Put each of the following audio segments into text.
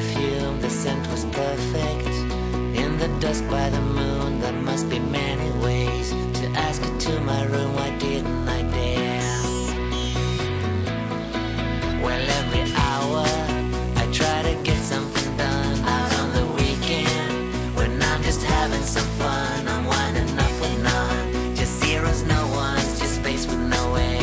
perfume, the scent was perfect. In the dusk by the moon, there must be many ways to ask her to my room, why didn't I dare? Well, every hour I try to get something done. Out on the weekend, when I'm just having some fun, I'm winding up with none. Just zeros, no ones, just space with no air.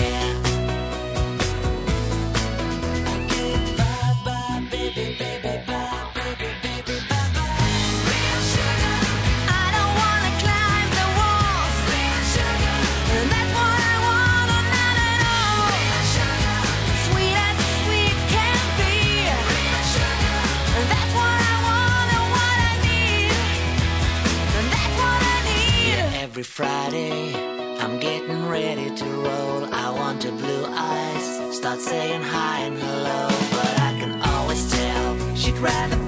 Every Friday, I'm getting ready to roll. I want her blue eyes, start saying hi and hello. But I can always tell she'd rather